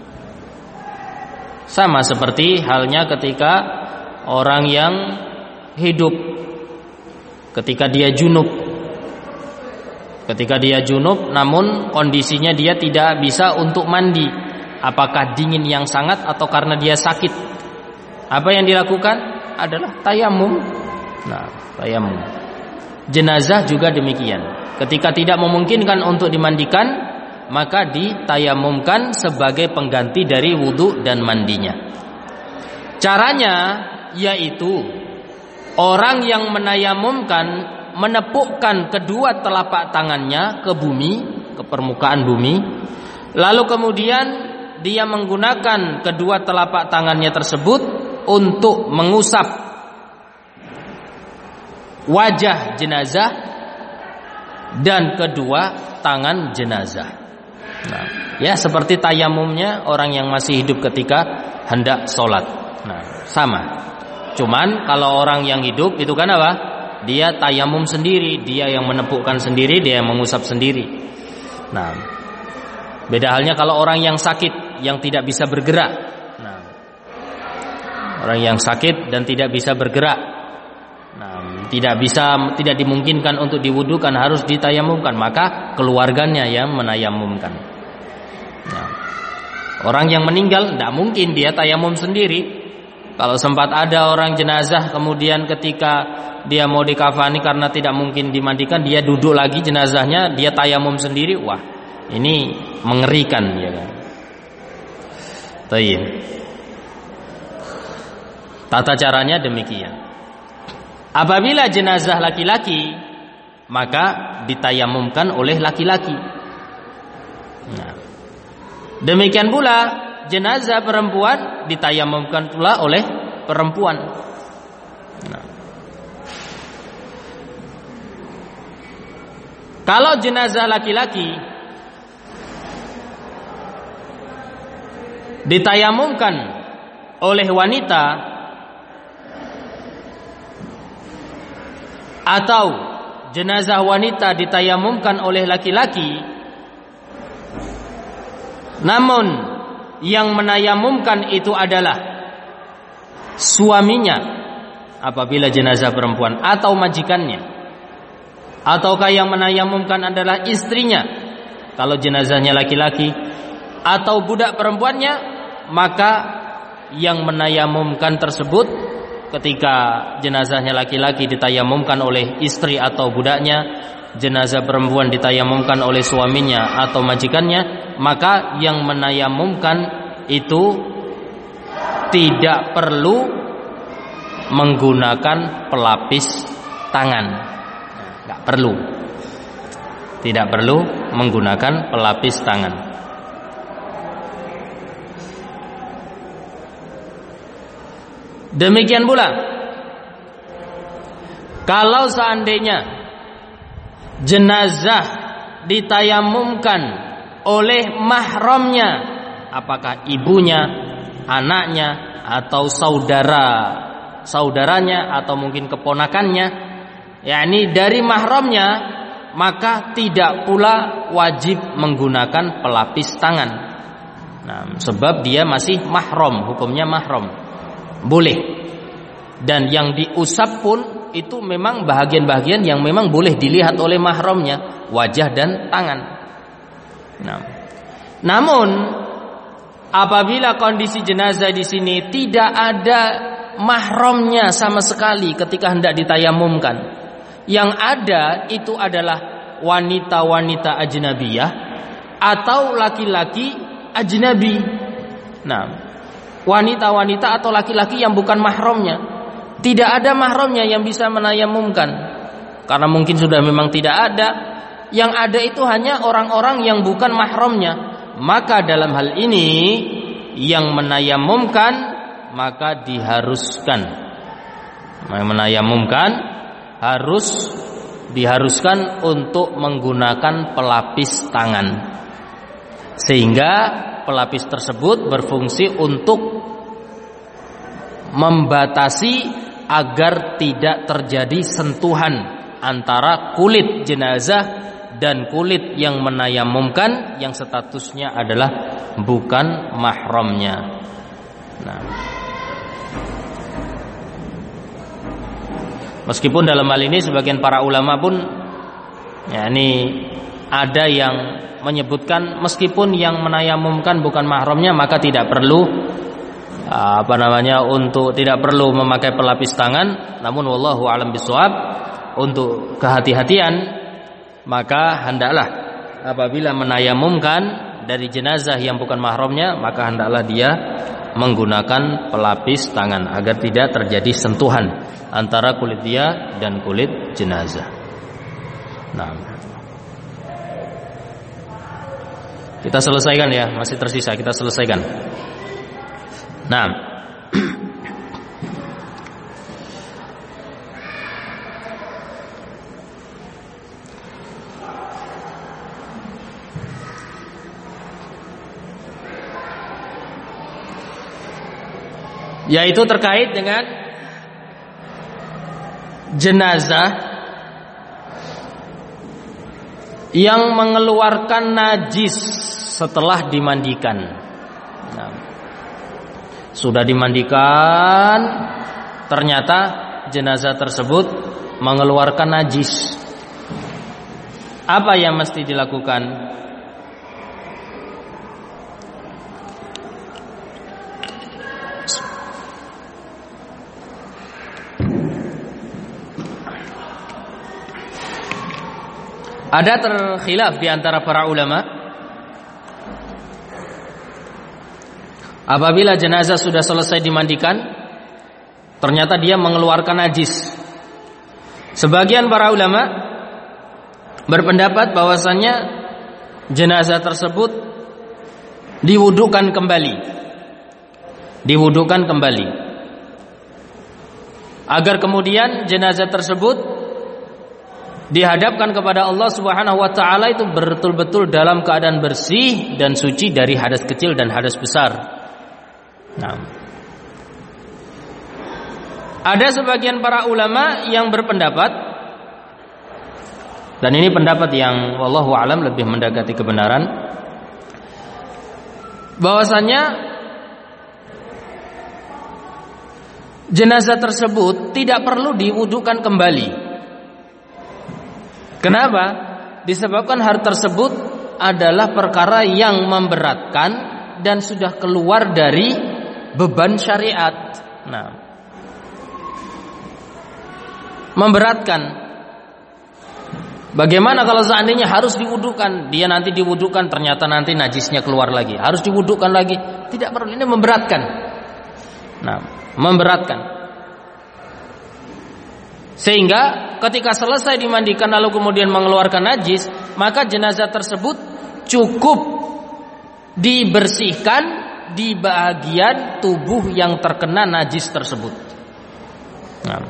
[SPEAKER 1] Sama seperti halnya ketika orang yang hidup, ketika dia junub. Ketika dia junub namun kondisinya dia tidak bisa untuk mandi, apakah dingin yang sangat atau karena dia sakit, apa yang dilakukan adalah tayamum. Nah, tayamum. Jenazah juga demikian. Ketika tidak memungkinkan untuk dimandikan, maka ditayamumkan sebagai pengganti dari wudu dan mandinya. Caranya yaitu orang yang menayamumkan menepukkan kedua telapak tangannya ke bumi, ke permukaan bumi, lalu kemudian dia menggunakan kedua telapak tangannya tersebut untuk mengusap wajah jenazah dan kedua tangan jenazah. Nah, ya seperti tayamumnya orang yang masih hidup ketika hendak sholat. Nah, sama. Cuman kalau orang yang hidup itu kan apa? Dia tayamum sendiri, dia yang menepukkan sendiri, dia yang mengusap sendiri. Nah, beda halnya kalau orang yang sakit, yang tidak bisa bergerak. Nah, orang yang sakit dan tidak bisa bergerak, nah, tidak bisa, tidak dimungkinkan untuk diwudukan, harus ditayamumkan, maka keluarganya yang menayamumkan. Nah, orang yang meninggal tidak mungkin dia tayamum sendiri. Kalau sempat ada orang jenazah kemudian ketika dia mau dikafani karena tidak mungkin dimandikan, dia duduk lagi jenazahnya, dia tayamum sendiri, wah ini mengerikan, ya kan? Baik. Tata caranya demikian. Apabila jenazah laki-laki, maka ditayamumkan oleh laki-laki. Nah, demikian pula jenazah perempuan ditayamumkan pula oleh perempuan. Nah. Kalau jenazah laki-laki ditayamumkan oleh wanita atau jenazah wanita ditayamumkan oleh laki-laki, namun yang menayamumkan itu adalah suaminya apabila jenazah perempuan atau majikannya, ataukah yang menayamumkan adalah istrinya kalau jenazahnya laki-laki, atau budak perempuannya, maka yang menayamumkan tersebut ketika jenazahnya laki-laki ditayamumkan oleh istri atau budaknya, jenazah perempuan ditayamumkan oleh suaminya atau majikannya, maka yang menayamumkan itu tidak perlu menggunakan pelapis tangan. Tidak perlu. Tidak perlu menggunakan pelapis tangan. Demikian pula kalau seandainya jenazah ditayamumkan oleh mahramnya, apakah ibunya, anaknya, atau saudara saudaranya, atau mungkin keponakannya, yakni dari mahramnya, maka tidak pula wajib menggunakan pelapis tangan. Nah, sebab dia masih mahram, hukumnya mahram. Boleh. Dan yang diusap pun itu memang bahagian-bahagian yang memang boleh dilihat oleh mahramnya, wajah dan tangan. Nah, namun apabila kondisi jenazah di sini tidak ada mahramnya sama sekali ketika hendak ditayamumkan, yang ada itu adalah wanita-wanita ajnabiyah atau laki-laki ajnabi. Nah, wanita-wanita atau laki-laki yang bukan mahramnya, tidak ada mahramnya yang bisa menayamumkan, karena mungkin sudah memang tidak ada. Yang ada itu hanya orang-orang yang bukan mahramnya. Maka dalam hal ini yang menayamumkan maka diharuskan, menayamumkan harus diharuskan untuk menggunakan pelapis tangan, sehingga pelapis tersebut berfungsi untuk membatasi agar tidak terjadi sentuhan antara kulit jenazah dan kulit yang menayamumkan yang statusnya adalah bukan mahramnya. Nah, meskipun dalam hal ini sebagian para ulama pun, ya, ini ada yang menyebutkan meskipun yang menayamumkan bukan mahramnya maka tidak perlu apa namanya untuk tidak perlu memakai pelapis tangan. Namun wallahu a'lam bishawab, untuk kehati-hatian maka hendaklah apabila menayamumkan dari jenazah yang bukan mahramnya, maka hendaklah dia menggunakan pelapis tangan agar tidak terjadi sentuhan antara kulit dia dan kulit jenazah. Nah, kita selesaikan ya, masih tersisa kita selesaikan. Nah, yaitu terkait dengan jenazah yang mengeluarkan najis setelah dimandikan. Nah, sudah dimandikan, ternyata jenazah tersebut mengeluarkan najis. Apa yang mesti dilakukan? Ada terkhilaf di antara para ulama. Apabila jenazah sudah selesai dimandikan, ternyata dia mengeluarkan najis. Sebagian para ulama berpendapat bahwasannya jenazah tersebut diwudukan kembali. Diwudukan kembali. agar kemudian jenazah tersebut dihadapkan kepada Allah Subhanahu wa taala itu betul-betul dalam keadaan bersih dan suci dari hadas kecil dan hadas besar. Nah, ada sebagian para ulama yang berpendapat, dan ini pendapat yang wallahu alam lebih mendekati kebenaran, bahwasanya jenazah tersebut tidak perlu diwudukan kembali. Kenapa? Disebabkan hal tersebut adalah perkara yang memberatkan dan sudah keluar dari beban syariat. Nah, memberatkan. Bagaimana kalau seandainya harus diwudukan, dia nanti diwudukan ternyata nanti najisnya keluar lagi, harus diwudukan lagi, tidak perlu, ini memberatkan. Nah, memberatkan. Sehingga ketika selesai dimandikan lalu kemudian mengeluarkan najis, maka jenazah tersebut cukup dibersihkan di bagian tubuh yang terkena najis tersebut. Nah,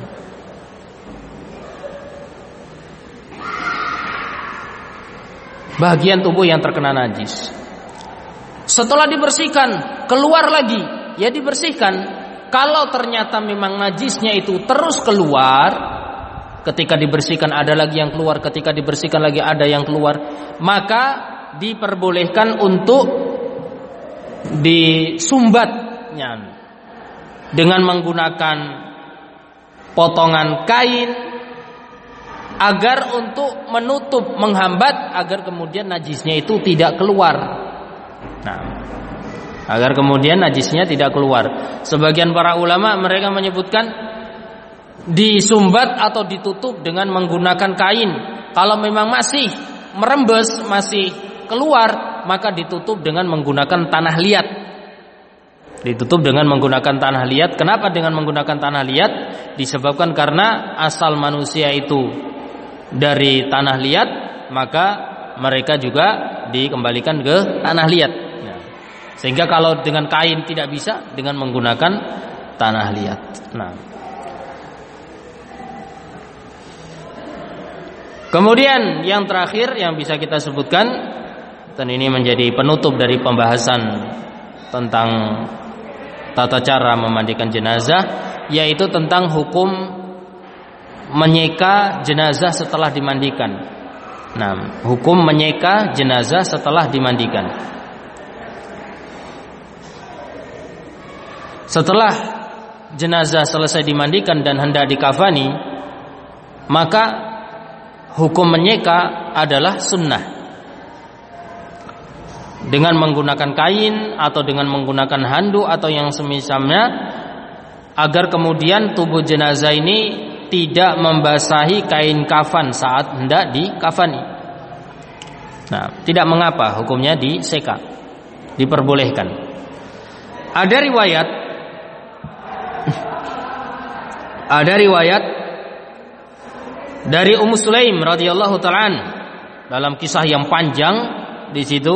[SPEAKER 1] bagian tubuh yang terkena najis. Setelah dibersihkan, keluar lagi, ya dibersihkan. Kalau ternyata memang najisnya itu terus keluar, ketika dibersihkan ada lagi yang keluar, ketika dibersihkan lagi ada yang keluar, maka diperbolehkan untuk disumbatnya dengan menggunakan potongan kain, agar untuk menutup, menghambat agar kemudian najisnya itu tidak keluar. Nah, agar kemudian najisnya tidak keluar. Sebagian para ulama mereka menyebutkan disumbat atau ditutup dengan menggunakan kain. Kalau memang masih merembes, masih keluar, maka ditutup dengan menggunakan tanah liat. Ditutup dengan menggunakan tanah liat. Kenapa dengan menggunakan tanah liat? Disebabkan karena asal manusia itu dari tanah liat, maka mereka juga dikembalikan ke tanah liat. Nah, sehingga kalau dengan kain tidak bisa, dengan menggunakan tanah liat. Nah, kemudian yang terakhir yang bisa kita sebutkan, dan ini menjadi penutup dari pembahasan tentang tata cara memandikan jenazah, yaitu tentang hukum menyeka jenazah setelah dimandikan. Nah, hukum menyeka jenazah setelah dimandikan. Setelah jenazah selesai dimandikan dan hendak dikafani, maka hukum menyeka adalah sunnah. Dengan menggunakan kain atau dengan menggunakan handuk atau yang semisalnya, agar kemudian tubuh jenazah ini tidak membasahi kain kafan saat hendak dikafani. Nah, tidak mengapa hukumnya diseka, diperbolehkan. Ada riwayat ada riwayat dari Ummu Sulaim radhiyallahu ta'ala dalam kisah yang panjang. Di situ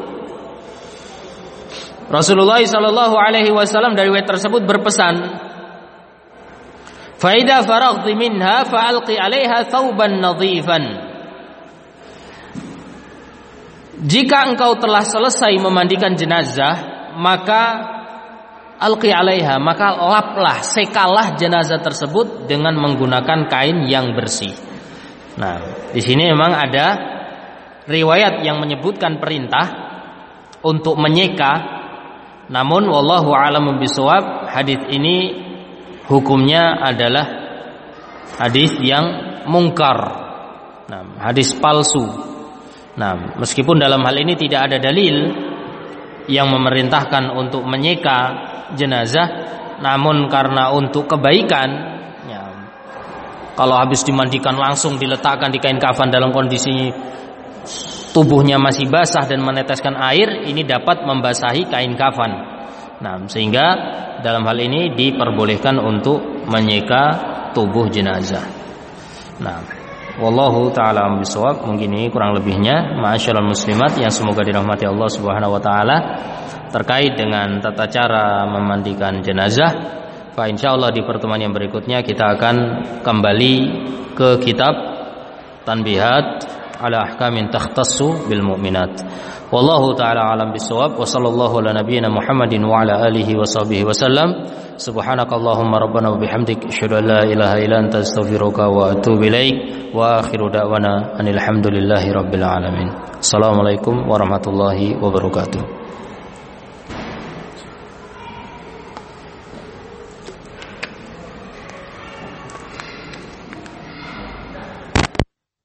[SPEAKER 1] Rasulullah sallallahu alaihi wasallam dari riwayat tersebut berpesan, "Fa idza faraghti minha fa'alqi 'alaiha thawban nadhifan." Jika engkau telah selesai memandikan jenazah, maka alqi 'alaiha, maka laplah, sekalah jenazah tersebut dengan menggunakan kain yang bersih. Nah, di sini memang ada riwayat yang menyebutkan perintah untuk menyeka. Namun wallahu a'lam bishawab, hadis ini hukumnya adalah hadis yang mungkar. Nah, hadis palsu. Nah, meskipun dalam hal ini tidak ada dalil yang memerintahkan untuk menyeka jenazah, namun karena untuk kebaikan, ya, kalau habis dimandikan langsung diletakkan di kain kafan dalam kondisi tubuhnya masih basah dan meneteskan air, ini dapat membasahi kain kafan. Nah, sehingga dalam hal ini diperbolehkan untuk menyeka tubuh jenazah. Nah, wallahu ta'ala bishawab. Mungkin ini kurang lebihnya ma'asyiral muslimat yang semoga dirahmati Allah Subhanahu wa taala terkait dengan tata cara memandikan jenazah. Fa insyaallah di pertemuan yang berikutnya kita akan kembali ke kitab Tanbihat ala ahkamin takhtassu bil mu'minat. Wallahu taala alam bisawab wa sallallahu ala nabiyyina Muhammadin wa ala alihi wa sahbihi wasallam. Subhanakallahumma rabbana wa bihamdik asyhadu an la ilaha illa anta astaghfiruka wa atubu ilaik wa akhiru da'wana anil hamdulillahi rabbil alamin. Assalamualaikum warahmatullahi wabarakatuh.